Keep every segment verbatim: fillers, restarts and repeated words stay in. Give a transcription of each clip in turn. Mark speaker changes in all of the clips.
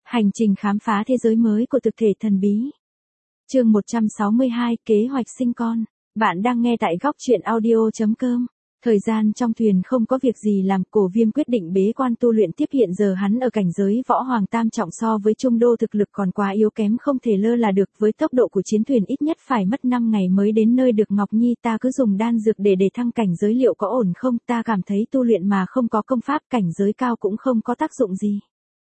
Speaker 1: Hành trình khám phá thế giới mới của thực thể thần bí. Chương một trăm sáu mươi hai, kế hoạch sinh con. Bạn đang nghe tại góc truyện audio chấm com. Thời gian trong thuyền không có việc gì làm, Cổ Viêm quyết định bế quan tu luyện tiếp. Hiện giờ hắn ở cảnh giới võ hoàng tam trọng, so với trung đô thực lực còn quá yếu kém, không thể lơ là được. Với tốc độ của chiến thuyền ít nhất phải mất năm ngày mới đến nơi được. Ngọc Nhi, ta cứ dùng đan dược để để thăng cảnh giới, liệu có ổn không? Ta cảm thấy tu luyện mà không có công pháp cảnh giới cao cũng không có tác dụng gì.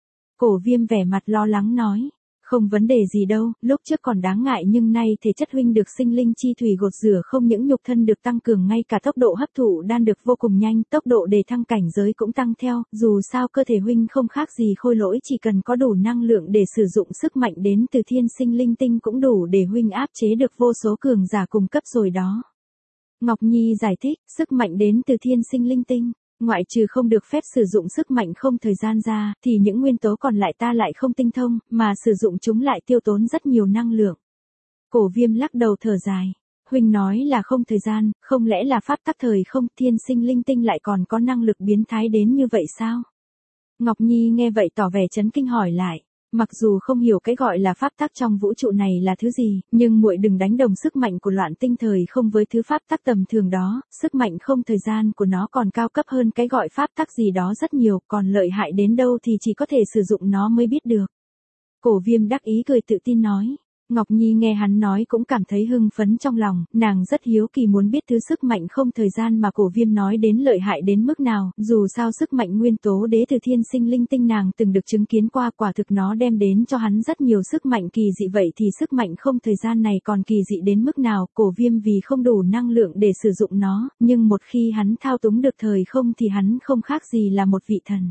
Speaker 1: Cổ Viêm vẻ mặt lo lắng nói. Không vấn đề gì đâu, lúc trước còn đáng ngại nhưng nay thể chất huynh được sinh linh chi thủy gột rửa, không những nhục thân được tăng cường, ngay cả tốc độ hấp thụ đan được vô cùng nhanh, tốc độ đề thăng cảnh giới cũng tăng theo. Dù sao cơ thể huynh không khác gì khôi lỗi, chỉ cần có đủ năng lượng để sử dụng sức mạnh đến từ thiên sinh linh tinh cũng đủ để huynh áp chế được vô số cường giả cùng cấp rồi đó. Ngọc Nhi giải thích, sức mạnh đến từ thiên sinh linh tinh. Ngoại trừ không được phép sử dụng sức mạnh không thời gian ra, thì những nguyên tố còn lại ta lại không tinh thông, mà sử dụng chúng lại tiêu tốn rất nhiều năng lượng. Cổ Viêm lắc đầu thở dài. Huynh nói là không thời gian, không lẽ là pháp tắc thời không? Thiên sinh linh tinh lại còn có năng lực biến thái đến như vậy sao? Ngọc Nhi nghe vậy tỏ vẻ chấn kinh hỏi lại. Mặc dù không hiểu cái gọi là pháp tắc trong vũ trụ này là thứ gì, nhưng muội đừng đánh đồng sức mạnh của loạn tinh thời không với thứ pháp tắc tầm thường đó, sức mạnh không thời gian của nó còn cao cấp hơn cái gọi pháp tắc gì đó rất nhiều, còn lợi hại đến đâu thì chỉ có thể sử dụng nó mới biết được. Cổ Viêm đắc ý cười tự tin nói. Ngọc Nhi nghe hắn nói cũng cảm thấy hưng phấn trong lòng, nàng rất hiếu kỳ muốn biết thứ sức mạnh không thời gian mà Cổ Viêm nói đến lợi hại đến mức nào. Dù sao sức mạnh nguyên tố đế từ thiên sinh linh tinh nàng từng được chứng kiến qua, quả thực nó đem đến cho hắn rất nhiều sức mạnh kỳ dị. Vậy thì sức mạnh không thời gian này còn kỳ dị đến mức nào? Cổ Viêm vì không đủ năng lượng để sử dụng nó, nhưng một khi hắn thao túng được thời không thì hắn không khác gì là một vị thần.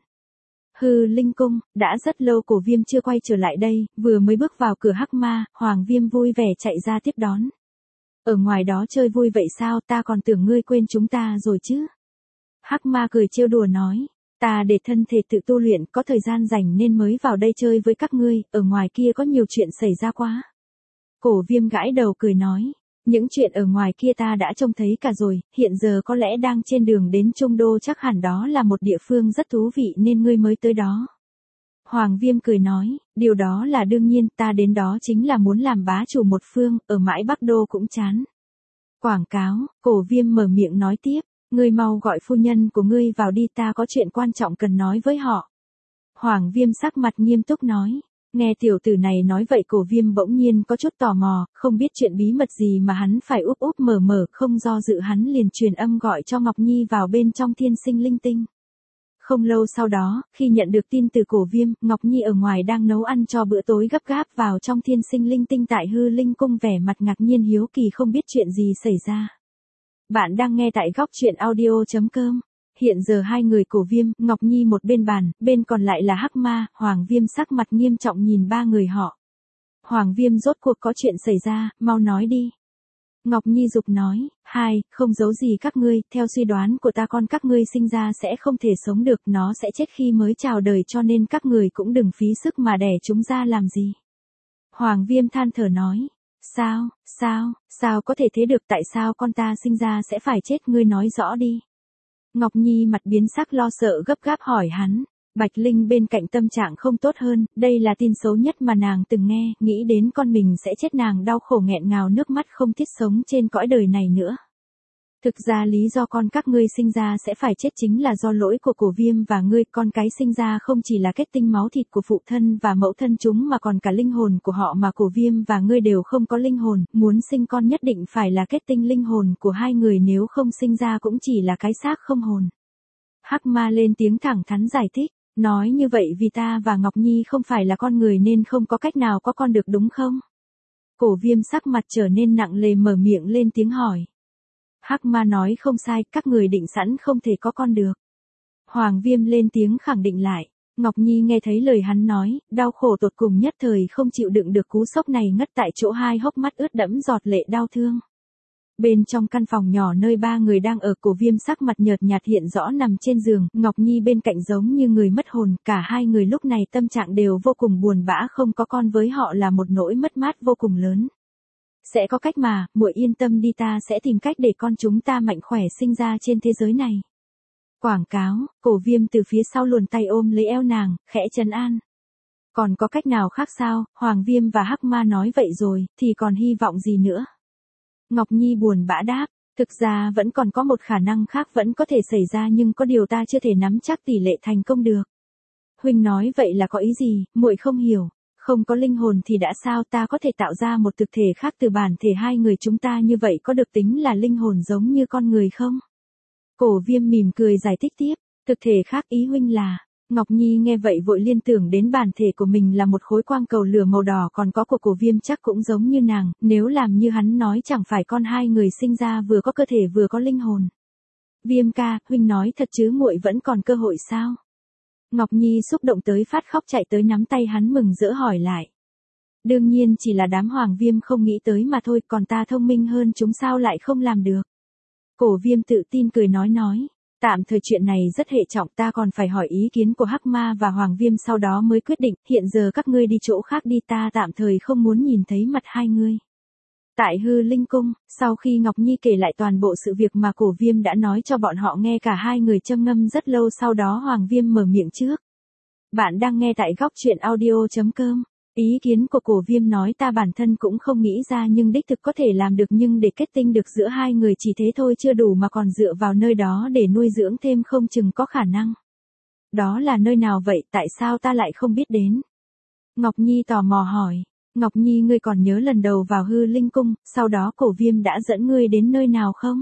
Speaker 1: Hư Linh Cung, đã rất lâu Cổ Viêm chưa quay trở lại đây, vừa mới bước vào cửa Hắc Ma, Hoàng Viêm vui vẻ chạy ra tiếp đón. Ở ngoài đó chơi vui vậy sao, ta còn tưởng ngươi quên chúng ta rồi chứ. Hắc Ma cười trêu đùa nói, ta để thân thể tự tu luyện, có thời gian rảnh nên mới vào đây chơi với các ngươi, ở ngoài kia có nhiều chuyện xảy ra quá. Cổ Viêm gãi đầu cười nói. Những chuyện ở ngoài kia ta đã trông thấy cả rồi, hiện giờ có lẽ đang trên đường đến Trung Đô, chắc hẳn đó là một địa phương rất thú vị nên ngươi mới tới đó. Hoàng Viêm cười nói, điều đó là đương nhiên, ta đến đó chính là muốn làm bá chủ một phương, ở mãi Bắc Đô cũng chán. Quảng cáo, Cổ Viêm mở miệng nói tiếp, ngươi mau gọi phu nhân của ngươi vào đi, ta có chuyện quan trọng cần nói với họ. Hoàng Viêm sắc mặt nghiêm túc nói. Nghe tiểu tử này nói vậy Cổ Viêm bỗng nhiên có chút tò mò, không biết chuyện bí mật gì mà hắn phải úp úp mở mở, không do dự hắn liền truyền âm gọi cho Ngọc Nhi vào bên trong thiên sinh linh tinh. Không lâu sau đó, khi nhận được tin từ Cổ Viêm, Ngọc Nhi ở ngoài đang nấu ăn cho bữa tối gấp gáp vào trong thiên sinh linh tinh tại Hư Linh Cung, vẻ mặt ngạc nhiên hiếu kỳ không biết chuyện gì xảy ra. Bạn đang nghe tại góc truyện audio chấm com. Hiện giờ hai người Cổ Viêm, Ngọc Nhi một bên bàn, bên còn lại là Hắc Ma. Hoàng Viêm sắc mặt nghiêm trọng nhìn ba người họ. Hoàng Viêm, rốt cuộc có chuyện xảy ra, mau nói đi. Ngọc Nhi giục nói, hai, không giấu gì các ngươi, theo suy đoán của ta con các ngươi sinh ra sẽ không thể sống được, nó sẽ chết khi mới chào đời, cho nên các người cũng đừng phí sức mà đẻ chúng ra làm gì. Hoàng Viêm than thở nói. Sao, sao, sao có thể thế được, tại sao con ta sinh ra sẽ phải chết, ngươi nói rõ đi. Ngọc Nhi mặt biến sắc lo sợ gấp gáp hỏi hắn. Bạch Linh bên cạnh tâm trạng không tốt hơn, đây là tin xấu nhất mà nàng từng nghe, nghĩ đến con mình sẽ chết nàng đau khổ nghẹn ngào nước mắt không thiết sống trên cõi đời này nữa. Thực ra lý do con các ngươi sinh ra sẽ phải chết chính là do lỗi của Cổ Viêm và ngươi, con cái sinh ra không chỉ là kết tinh máu thịt của phụ thân và mẫu thân chúng mà còn cả linh hồn của họ, mà Cổ Viêm và ngươi đều không có linh hồn, muốn sinh con nhất định phải là kết tinh linh hồn của hai người, nếu không sinh ra cũng chỉ là cái xác không hồn. Hắc Ma lên tiếng thẳng thắn giải thích, nói như vậy vì ta và Ngọc Nhi không phải là con người nên không có cách nào có con được đúng không? Cổ Viêm sắc mặt trở nên nặng nề mở miệng lên tiếng hỏi. Hắc Ma nói không sai, các người định sẵn không thể có con được. Hoàng Viêm lên tiếng khẳng định lại. Ngọc Nhi nghe thấy lời hắn nói, đau khổ tột cùng, nhất thời không chịu đựng được cú sốc này, ngất tại chỗ, hai hốc mắt ướt đẫm giọt lệ đau thương. Bên trong căn phòng nhỏ nơi ba người đang ở, Cổ Viêm sắc mặt nhợt nhạt hiện rõ nằm trên giường, Ngọc Nhi bên cạnh giống như người mất hồn, cả hai người lúc này tâm trạng đều vô cùng buồn bã, không có con với họ là một nỗi mất mát vô cùng lớn. Sẽ có cách mà, muội yên tâm đi, ta sẽ tìm cách để con chúng ta mạnh khỏe sinh ra trên thế giới này. Quảng cáo, Cổ Viêm từ phía sau luồn tay ôm lấy eo nàng, khẽ trấn an. Còn có cách nào khác sao, Hoàng Viêm và Hắc Ma nói vậy rồi, thì còn hy vọng gì nữa? Ngọc Nhi buồn bã đáp, thực ra vẫn còn có một khả năng khác vẫn có thể xảy ra nhưng có điều ta chưa thể nắm chắc tỷ lệ thành công được. Huynh nói vậy là có ý gì, muội không hiểu. Không có linh hồn thì đã sao, ta có thể tạo ra một thực thể khác từ bản thể hai người chúng ta, như vậy có được tính là linh hồn giống như con người không? Cổ Viêm mỉm cười giải thích tiếp, thực thể khác ý huynh là... Ngọc Nhi nghe vậy vội liên tưởng đến bản thể của mình là một khối quang cầu lửa màu đỏ, còn có của Cổ Viêm chắc cũng giống như nàng, nếu làm như hắn nói chẳng phải con hai người sinh ra vừa có cơ thể vừa có linh hồn. Viêm ca, huynh nói thật chứ, muội vẫn còn cơ hội sao? Ngọc Nhi xúc động tới phát khóc, chạy tới nắm tay hắn mừng rỡ hỏi lại. Đương nhiên chỉ là đám Hoàng Viêm không nghĩ tới mà thôi, còn ta thông minh hơn chúng sao lại không làm được. Cổ Viêm tự tin cười nói nói. Tạm thời chuyện này rất hệ trọng, ta còn phải hỏi ý kiến của Hắc Ma và Hoàng Viêm sau đó mới quyết định, hiện giờ các ngươi đi chỗ khác đi, ta tạm thời không muốn nhìn thấy mặt hai ngươi. Tại Hư Linh Cung, sau khi Ngọc Nhi kể lại toàn bộ sự việc mà Cổ Viêm đã nói cho bọn họ nghe, cả hai người châm ngâm rất lâu, sau đó Hoàng Viêm mở miệng trước. Bạn đang nghe tại góc truyện audio chấm com. Ý kiến của Cổ Viêm nói ta bản thân cũng không nghĩ ra nhưng đích thực có thể làm được, nhưng để kết tinh được giữa hai người chỉ thế thôi chưa đủ mà còn dựa vào nơi đó để nuôi dưỡng thêm không chừng có khả năng. Đó là nơi nào vậy, tại sao ta lại không biết đến? Ngọc Nhi tò mò hỏi. Ngọc Nhi, ngươi còn nhớ lần đầu vào Hư Linh Cung, sau đó Cổ Viêm đã dẫn ngươi đến nơi nào không?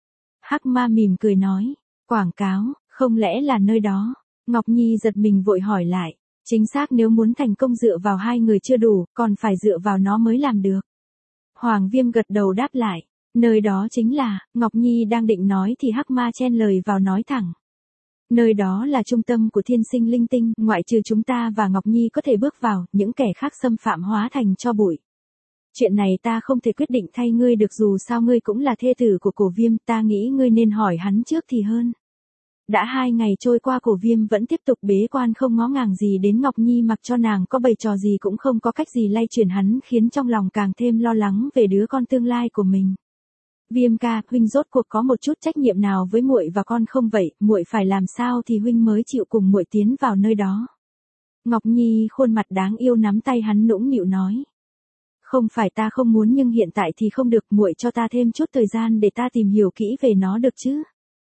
Speaker 1: Hắc Ma mỉm cười nói. Quảng cáo, không lẽ là nơi đó? Ngọc Nhi giật mình vội hỏi lại. Chính xác, nếu muốn thành công dựa vào hai người chưa đủ, còn phải dựa vào nó mới làm được. Hoàng Viêm gật đầu đáp lại. Nơi đó chính là, Ngọc Nhi đang định nói thì Hắc Ma chen lời vào nói thẳng. Nơi đó là trung tâm của thiên sinh linh tinh, ngoại trừ chúng ta và Ngọc Nhi có thể bước vào, những kẻ khác xâm phạm hóa thành tro bụi. Chuyện này ta không thể quyết định thay ngươi được, dù sao ngươi cũng là thê tử của Cổ Viêm, ta nghĩ ngươi nên hỏi hắn trước thì hơn. Đã hai ngày trôi qua, Cổ Viêm vẫn tiếp tục bế quan không ngó ngàng gì đến Ngọc Nhi, mặc cho nàng có bày trò gì cũng không có cách gì lay chuyển hắn, khiến trong lòng càng thêm lo lắng về đứa con tương lai của mình. Viêm ca, huynh rốt cuộc có một chút trách nhiệm nào với muội và con không vậy, muội phải làm sao thì huynh mới chịu cùng muội tiến vào nơi đó? Ngọc Nhi khuôn mặt đáng yêu nắm tay hắn nũng nịu nói. Không phải ta không muốn nhưng hiện tại thì không được, muội cho ta thêm chút thời gian để ta tìm hiểu kỹ về nó được chứ?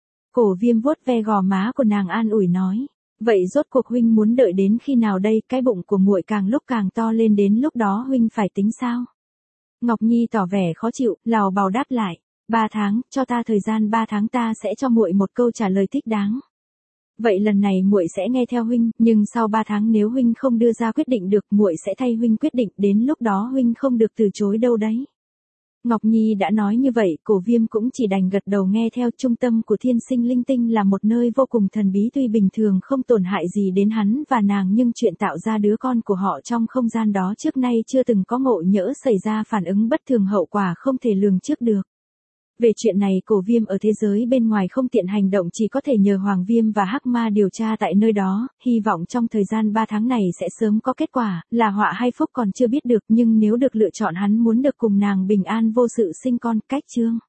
Speaker 1: Cổ Viêm vuốt ve gò má của nàng an ủi nói. Vậy rốt cuộc huynh muốn đợi đến khi nào đây, cái bụng của muội càng lúc càng to lên, đến lúc đó huynh phải tính sao? Ngọc Nhi tỏ vẻ khó chịu, lào bào đáp lại. Ba tháng, cho ta thời gian ba tháng, ta sẽ cho muội một câu trả lời thích đáng. Vậy lần này muội sẽ nghe theo huynh, nhưng sau ba tháng nếu huynh không đưa ra quyết định được, muội sẽ thay huynh quyết định, đến lúc đó huynh không được từ chối đâu đấy. Ngọc Nhi đã nói như vậy, Cổ Viêm cũng chỉ đành gật đầu nghe theo. Trung tâm của thiên sinh linh tinh là một nơi vô cùng thần bí, tuy bình thường không tổn hại gì đến hắn và nàng, nhưng chuyện tạo ra đứa con của họ trong không gian đó trước nay chưa từng có, ngộ nhỡ xảy ra phản ứng bất thường, hậu quả không thể lường trước được. Về chuyện này Cổ Viêm ở thế giới bên ngoài không tiện hành động, chỉ có thể nhờ Hoàng Viêm và Hắc Ma điều tra tại nơi đó, hy vọng trong thời gian ba tháng này sẽ sớm có kết quả, là họa hay phúc còn chưa biết được, nhưng nếu được lựa chọn hắn muốn được cùng nàng bình an vô sự sinh con. Cách chương